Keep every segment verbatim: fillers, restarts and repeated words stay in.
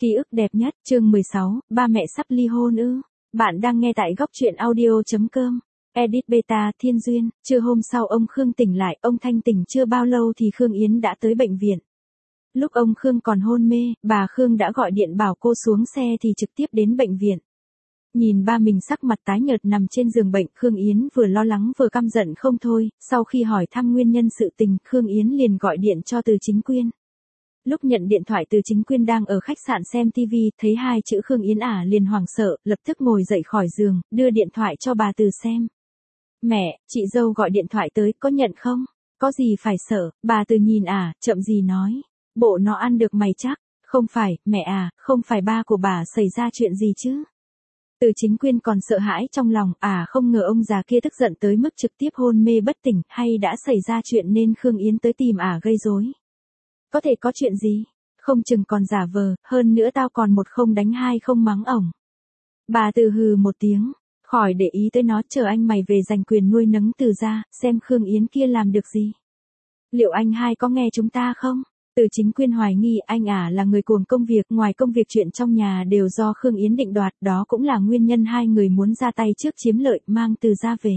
Ký ức đẹp nhất, chương mười sáu, ba mẹ sắp ly hôn ư. Bạn đang nghe tại góc truyện audio chấm com. Edit beta, Thiên Duyên. Trưa hôm sau ông Khương tỉnh lại, ông thanh tỉnh chưa bao lâu thì Khương Yến đã tới bệnh viện. Lúc ông Khương còn hôn mê, bà Khương đã gọi điện bảo cô xuống xe thì trực tiếp đến bệnh viện. Nhìn ba mình sắc mặt tái nhợt nằm trên giường bệnh, Khương Yến vừa lo lắng vừa căm giận không thôi. Sau khi hỏi thăm nguyên nhân sự tình, Khương Yến liền gọi điện cho Từ Chính Quyên. Lúc nhận điện thoại Từ Chính Quyên đang ở khách sạn xem ti vi, thấy hai chữ Khương Yến ả liền hoảng sợ, lập tức ngồi dậy khỏi giường, đưa điện thoại cho bà Từ xem. Mẹ, chị dâu gọi điện thoại tới, có nhận không? Có gì phải sợ? Bà Từ nhìn ả, chậm gì nói. Bộ nó ăn được mày chắc. Không phải, mẹ à, không phải ba của bà xảy ra chuyện gì chứ? Từ Chính Quyên còn sợ hãi trong lòng, à không ngờ ông già kia tức giận tới mức trực tiếp hôn mê bất tỉnh, hay đã xảy ra chuyện nên Khương Yến tới tìm ả gây rối. Có thể có chuyện gì? Không chừng còn giả vờ, hơn nữa tao còn một không đánh hai không mắng ổng. Bà Từ hừ một tiếng, khỏi để ý tới nó, chờ anh mày về giành quyền nuôi nấng Từ ra, xem Khương Yến kia làm được gì. Liệu anh hai có nghe chúng ta không? Từ Chính Quyên hoài nghi anh ả là người cuồng công việc, ngoài công việc chuyện trong nhà đều do Khương Yến định đoạt, đó cũng là nguyên nhân hai người muốn ra tay trước chiếm lợi, mang Từ ra về.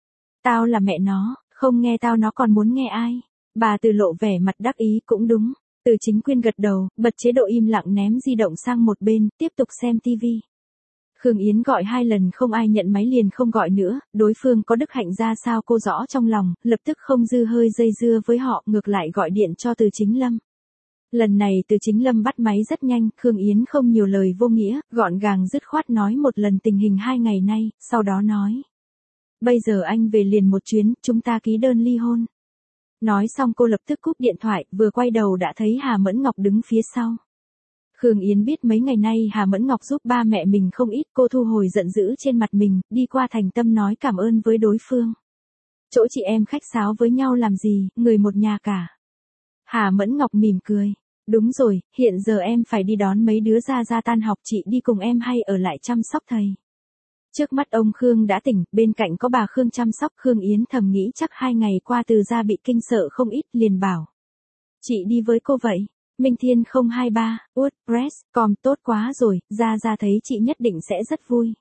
Tao là mẹ nó, không nghe tao nó còn muốn nghe ai? Bà Từ lộ vẻ mặt đắc ý, cũng đúng. Từ Chính Quyên gật đầu, bật chế độ im lặng ném di động sang một bên, tiếp tục xem ti vi. Khương Yến gọi hai lần không ai nhận máy liền không gọi nữa, đối phương có đức hạnh ra sao cô rõ trong lòng, lập tức không dư hơi dây dưa với họ, ngược lại gọi điện cho Từ Chính Lâm. Lần này Từ Chính Lâm bắt máy rất nhanh, Khương Yến không nhiều lời vô nghĩa, gọn gàng dứt khoát nói một lần tình hình hai ngày nay, sau đó nói. Bây giờ anh về liền một chuyến, chúng ta ký đơn ly hôn. Nói xong cô lập tức cúp điện thoại, vừa quay đầu đã thấy Hà Mẫn Ngọc đứng phía sau. Khương Yến biết mấy ngày nay Hà Mẫn Ngọc giúp ba mẹ mình không ít, cô thu hồi giận dữ trên mặt mình, đi qua thành tâm nói cảm ơn với đối phương. Chỗ chị em khách sáo với nhau làm gì, người một nhà cả. Hà Mẫn Ngọc mỉm cười. Đúng rồi, hiện giờ em phải đi đón mấy đứa ra ra tan học, chị đi cùng em hay ở lại chăm sóc thầy. Trước mắt ông Khương đã tỉnh, bên cạnh có bà Khương chăm sóc, Khương Yến thầm nghĩ chắc hai ngày qua Từ ra bị kinh sợ không ít, liền bảo. Chị đi với cô vậy. Minh Thiên không hai ba, WordPress, com tốt quá rồi, ra ra thấy chị nhất định sẽ rất vui.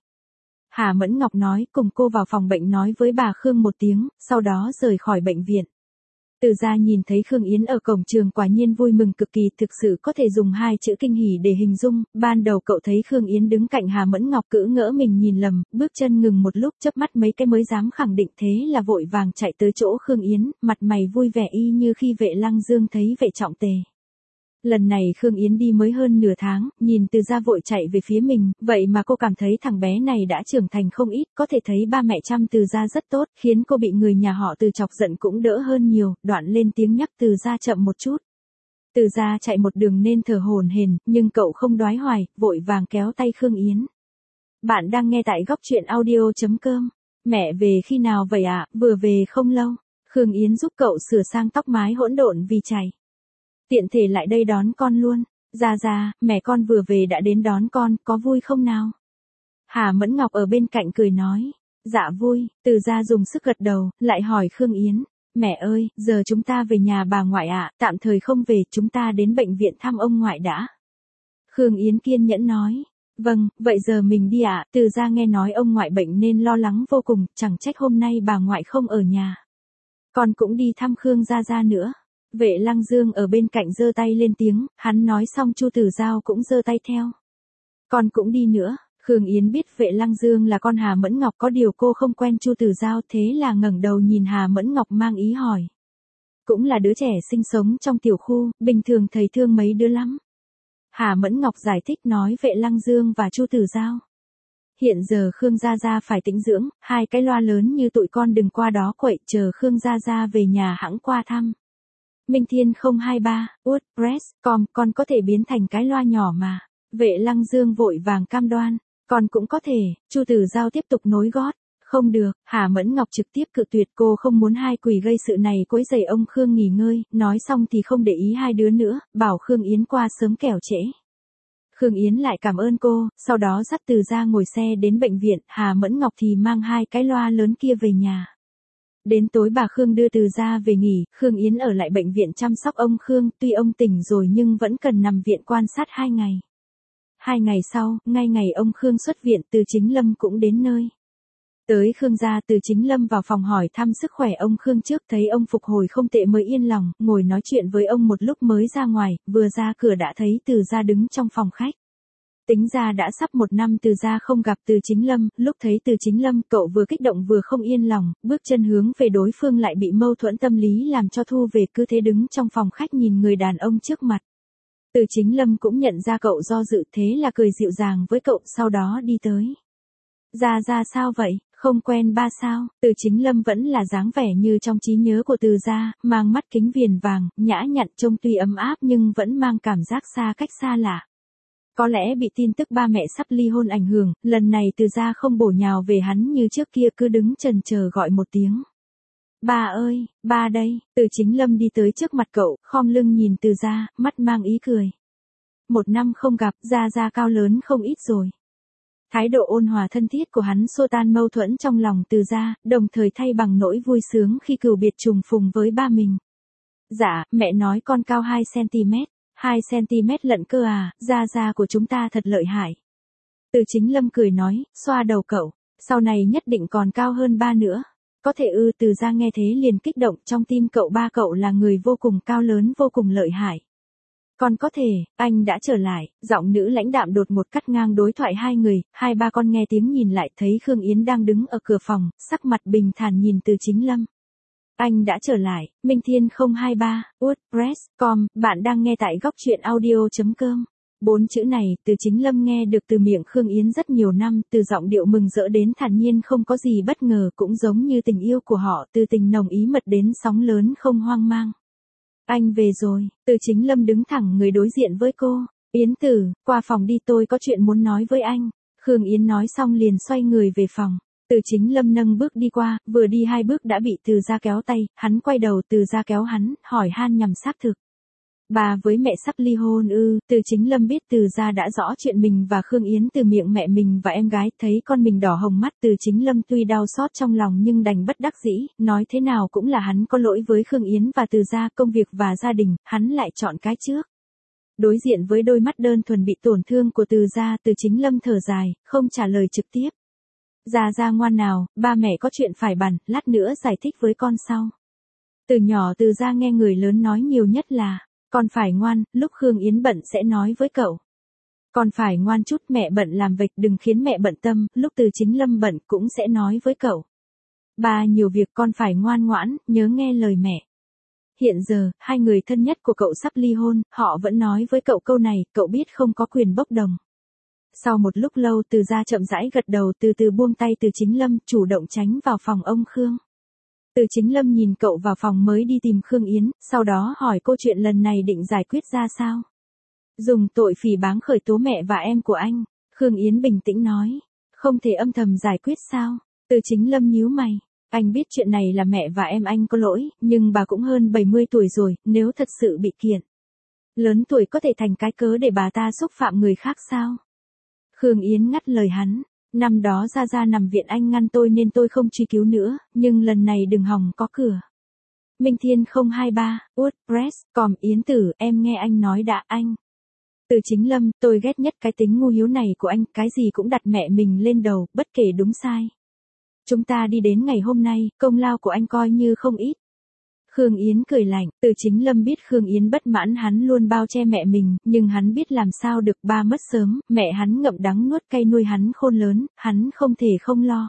Hà Mẫn Ngọc nói, cùng cô vào phòng bệnh nói với bà Khương một tiếng, sau đó rời khỏi bệnh viện. Từ ra nhìn thấy Khương Yến ở cổng trường quả nhiên vui mừng cực kỳ, thực sự có thể dùng hai chữ kinh hỉ để hình dung. Ban đầu cậu thấy Khương Yến đứng cạnh Hà Mẫn Ngọc cữ ngỡ mình nhìn lầm, bước chân ngừng một lúc chớp mắt mấy cái mới dám khẳng định, thế là vội vàng chạy tới chỗ Khương Yến, mặt mày vui vẻ y như khi Vệ Lăng Dương thấy Vệ Trọng Tề. Lần này Khương Yến đi mới hơn nửa tháng, nhìn Từ ra vội chạy về phía mình, vậy mà cô cảm thấy thằng bé này đã trưởng thành không ít, có thể thấy ba mẹ chăm Từ ra rất tốt, khiến cô bị người nhà họ Từ chọc giận cũng đỡ hơn nhiều, đoạn lên tiếng nhắc Từ ra chậm một chút. Từ ra chạy một đường nên thở hổn hển, nhưng cậu không đoái hoài, vội vàng kéo tay Khương Yến. Bạn đang nghe tại góc truyện audio chấm com. Mẹ về khi nào vậy ạ? À? Vừa về không lâu. Khương Yến giúp cậu sửa sang tóc mái hỗn độn vì chảy. Tiện thể lại đây đón con luôn. Ra ra, mẹ con vừa về đã đến đón con, có vui không nào? Hà Mẫn Ngọc ở bên cạnh cười nói. Dạ vui. Từ ra dùng sức gật đầu, lại hỏi Khương Yến. Mẹ ơi, giờ chúng ta về nhà bà ngoại ạ, à, tạm thời không về, chúng ta đến bệnh viện thăm ông ngoại đã. Khương Yến kiên nhẫn nói. Vâng, vậy giờ mình đi ạ, à. Từ ra nghe nói ông ngoại bệnh nên lo lắng vô cùng, chẳng trách hôm nay bà ngoại không ở nhà. Con cũng đi thăm Khương gia gia nữa. Vệ Lăng Dương ở bên cạnh giơ tay lên tiếng, hắn nói xong Chu Tử Giao cũng giơ tay theo. Con cũng đi nữa. Khương Yến biết Vệ Lăng Dương là con Hà Mẫn Ngọc, có điều cô không quen Chu Tử Giao, thế là ngẩng đầu nhìn Hà Mẫn Ngọc mang ý hỏi. Cũng là đứa trẻ sinh sống trong tiểu khu, bình thường thầy thương mấy đứa lắm. Hà Mẫn Ngọc giải thích nói Vệ Lăng Dương và Chu Tử Giao. Hiện giờ Khương Gia Gia phải tĩnh dưỡng, hai cái loa lớn như tụi con đừng qua đó quậy, chờ Khương Gia Gia về nhà hẵng qua thăm. Minh Thiên không hai ba, WordPress, com, con có thể biến thành cái loa nhỏ mà. Vệ Lăng Dương vội vàng cam đoan, con cũng có thể. Chu Tử Giao tiếp tục nối gót. Không được, Hà Mẫn Ngọc trực tiếp cự tuyệt, cô không muốn hai quỷ gây sự này quấy rầy ông Khương nghỉ ngơi, nói xong thì không để ý hai đứa nữa, bảo Khương Yến qua sớm kẻo trễ. Khương Yến lại cảm ơn cô, sau đó dắt Từ ra ngồi xe đến bệnh viện, Hà Mẫn Ngọc thì mang hai cái loa lớn kia về nhà. Đến tối bà Khương đưa Từ ra về nghỉ, Khương Yến ở lại bệnh viện chăm sóc ông Khương, tuy ông tỉnh rồi nhưng vẫn cần nằm viện quan sát hai ngày. Hai ngày sau, ngay ngày ông Khương xuất viện, Từ Chính Lâm cũng đến nơi. Tới Khương gia, Từ Chính Lâm vào phòng hỏi thăm sức khỏe ông Khương trước, thấy ông phục hồi không tệ mới yên lòng, ngồi nói chuyện với ông một lúc mới ra ngoài, vừa ra cửa đã thấy Từ gia đứng trong phòng khách. Tính ra đã sắp một năm Từ gia không gặp Từ Chính Lâm, lúc thấy Từ Chính Lâm, cậu vừa kích động vừa không yên lòng, bước chân hướng về đối phương lại bị mâu thuẫn tâm lý làm cho thu về, cứ thế đứng trong phòng khách nhìn người đàn ông trước mặt. Từ Chính Lâm cũng nhận ra cậu do dự, thế là cười dịu dàng với cậu, sau đó đi tới. Gia gia sao vậy, không quen ba sao? Từ Chính Lâm vẫn là dáng vẻ như trong trí nhớ của Từ gia, mang mắt kính viền vàng, nhã nhặn, trông tuy ấm áp nhưng vẫn mang cảm giác xa cách xa lạ. Có lẽ bị tin tức ba mẹ sắp ly hôn ảnh hưởng, lần này Từ gia không bổ nhào về hắn như trước kia, cứ đứng chần chờ gọi một tiếng. Ba ơi, ba đây. Từ Chính Lâm đi tới trước mặt cậu, khom lưng nhìn Từ gia, mắt mang ý cười. Một năm không gặp, gia gia cao lớn không ít rồi. Thái độ ôn hòa thân thiết của hắn xua tan mâu thuẫn trong lòng Từ gia, đồng thời thay bằng nỗi vui sướng khi cừu biệt trùng phùng với ba mình. Dạ, mẹ nói con cao hai xăng-ti-mét. hai xăng-ti-mét lận cơ à, gia gia của chúng ta thật lợi hại. Từ Chính Lâm cười nói, xoa đầu cậu, sau này nhất định còn cao hơn ba nữa. Có thể ư? Từ gia nghe thế liền kích động, trong tim cậu ba cậu là người vô cùng cao lớn, vô cùng lợi hại. Còn có thể, anh đã trở lại, giọng nữ lãnh đạm đột một cắt ngang đối thoại hai người, hai ba con nghe tiếng nhìn lại thấy Khương Yến đang đứng ở cửa phòng, sắc mặt bình thản nhìn Từ Chính Lâm. Anh đã trở lại, Minh Thiên không hai ba, wordpress chấm com, bạn đang nghe tại góc truyện audio chấm com. Bốn chữ này, Từ Chính Lâm nghe được từ miệng Khương Yến rất nhiều năm, từ giọng điệu mừng rỡ đến thản nhiên không có gì bất ngờ, cũng giống như tình yêu của họ, từ tình nồng ý mật đến sóng lớn không hoang mang. Anh về rồi. Từ Chính Lâm đứng thẳng người đối diện với cô. Yến Tử, qua phòng đi, tôi có chuyện muốn nói với anh. Khương Yến nói xong liền xoay người về phòng. Từ Chính Lâm nâng bước đi qua, vừa đi hai bước đã bị Từ gia kéo tay, hắn quay đầu, Từ gia kéo hắn, hỏi han nhằm xác thực. Bà với mẹ sắp ly hôn ư? Từ Chính Lâm biết Từ gia đã rõ chuyện mình và Khương Yến từ miệng mẹ mình và em gái, thấy con mình đỏ hồng mắt, Từ Chính Lâm tuy đau xót trong lòng nhưng đành bất đắc dĩ, nói thế nào cũng là hắn có lỗi với Khương Yến và Từ gia, công việc và gia đình, hắn lại chọn cái trước. Đối diện với đôi mắt đơn thuần bị tổn thương của Từ gia, Từ Chính Lâm thở dài, không trả lời trực tiếp. Gia gia ngoan nào, ba mẹ có chuyện phải bàn, lát nữa giải thích với con sau. Từ nhỏ Từ gia nghe người lớn nói nhiều nhất là, con phải ngoan, lúc Khương Yến bận sẽ nói với cậu. Con phải ngoan chút, mẹ bận làm việc đừng khiến mẹ bận tâm, lúc Từ Chính Lâm bận cũng sẽ nói với cậu. Ba nhiều việc con phải ngoan ngoãn, nhớ nghe lời mẹ. Hiện giờ, hai người thân nhất của cậu sắp ly hôn, họ vẫn nói với cậu câu này, cậu biết không có quyền bốc đồng. Sau một lúc lâu Từ gia chậm rãi gật đầu, từ từ buông tay Từ Chính Lâm, chủ động tránh vào phòng ông Khương. Từ Chính Lâm nhìn cậu vào phòng mới đi tìm Khương Yến, sau đó hỏi cô chuyện lần này định giải quyết ra sao. Dùng tội phỉ báng khởi tố mẹ và em của anh. Khương Yến bình tĩnh nói. Không thể âm thầm giải quyết sao? Từ Chính Lâm nhíu mày. Anh biết chuyện này là mẹ và em anh có lỗi, nhưng bà cũng hơn bảy mươi tuổi rồi, nếu thật sự bị kiện. Lớn tuổi có thể thành cái cớ để bà ta xúc phạm người khác sao? Khương Yến ngắt lời hắn. Năm đó Gia Gia nằm viện anh ngăn tôi nên tôi không truy cứu nữa, nhưng lần này đừng hòng có cửa. Minh Thiên không hai ba, wordpress chấm com, Yến Tử, em nghe anh nói đã. Anh. Từ Chính Lâm, tôi ghét nhất cái tính ngu hiếu này của anh, cái gì cũng đặt mẹ mình lên đầu, bất kể đúng sai. Chúng ta đi đến ngày hôm nay, công lao của anh coi như không ít. Khương Yến cười lạnh, Từ Chính Lâm biết Khương Yến bất mãn hắn luôn bao che mẹ mình, nhưng hắn biết làm sao được, ba mất sớm, mẹ hắn ngậm đắng nuốt cay nuôi hắn khôn lớn, hắn không thể không lo.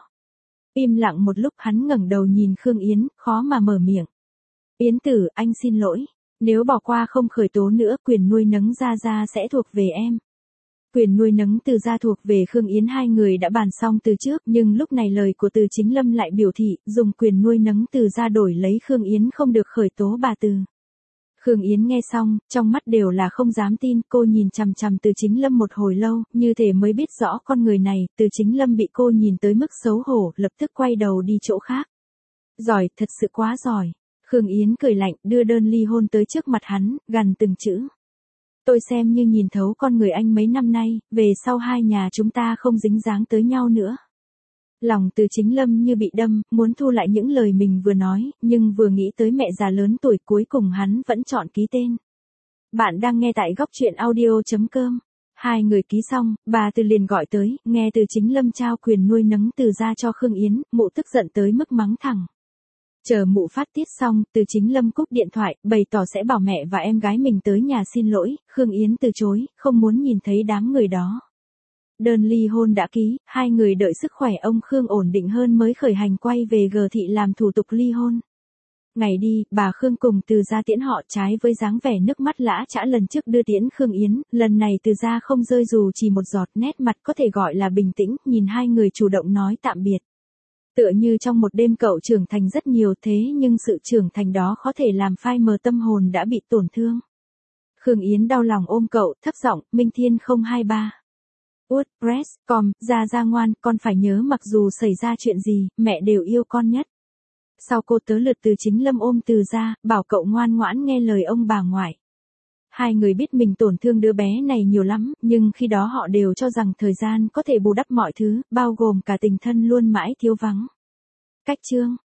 Im lặng một lúc hắn ngẩng đầu nhìn Khương Yến, khó mà mở miệng. Yến Tử, anh xin lỗi, nếu bỏ qua không khởi tố nữa, quyền nuôi nấng Gia Gia sẽ thuộc về em. Quyền nuôi nấng Từ gia thuộc về Khương Yến, hai người đã bàn xong từ trước, nhưng lúc này lời của Từ Chính Lâm lại biểu thị, dùng quyền nuôi nấng Từ gia đổi lấy Khương Yến không được khởi tố bà Từ. Khương Yến nghe xong, trong mắt đều là không dám tin, cô nhìn chằm chằm Từ Chính Lâm một hồi lâu, như thể mới biết rõ con người này, Từ Chính Lâm bị cô nhìn tới mức xấu hổ, lập tức quay đầu đi chỗ khác. Giỏi, thật sự quá giỏi. Khương Yến cười lạnh, đưa đơn ly hôn tới trước mặt hắn, gằn từng chữ. Tôi xem như nhìn thấu con người anh mấy năm nay, về sau hai nhà chúng ta không dính dáng tới nhau nữa. Lòng Từ Chính Lâm như bị đâm, muốn thu lại những lời mình vừa nói, nhưng vừa nghĩ tới mẹ già lớn tuổi, cuối cùng hắn vẫn chọn ký tên. Bạn đang nghe tại góc truyện audio chấm com. Hai người ký xong, bà Từ liền gọi tới, nghe Từ Chính Lâm trao quyền nuôi nấng Từ ra cho Khương Yến, mụ tức giận tới mức mắng thẳng. Chờ mụ phát tiết xong, Từ Chính Lâm cúp điện thoại, bày tỏ sẽ bảo mẹ và em gái mình tới nhà xin lỗi, Khương Yến từ chối, không muốn nhìn thấy đám người đó. Đơn ly hôn đã ký, hai người đợi sức khỏe ông Khương ổn định hơn mới khởi hành quay về G thị làm thủ tục ly hôn. Ngày đi, bà Khương cùng Từ ra tiễn họ, trái với dáng vẻ nước mắt lã chã lần trước đưa tiễn Khương Yến, lần này Từ ra không rơi dù chỉ một giọt, nét mặt có thể gọi là bình tĩnh, nhìn hai người chủ động nói tạm biệt. Tựa như trong một đêm cậu trưởng thành rất nhiều, thế nhưng sự trưởng thành đó có thể làm phai mờ tâm hồn đã bị tổn thương. Khương Yến đau lòng ôm cậu, thấp giọng, Minh Thiên không hai ba. WordPress, com, ra ra ngoan, con phải nhớ mặc dù xảy ra chuyện gì, mẹ đều yêu con nhất. Sau cô tớ lượt Từ Chính Lâm ôm Từ ra, bảo cậu ngoan ngoãn nghe lời ông bà ngoại. Hai người biết mình tổn thương đứa bé này nhiều lắm, nhưng khi đó họ đều cho rằng thời gian có thể bù đắp mọi thứ, bao gồm cả tình thân luôn mãi thiếu vắng. Cách chương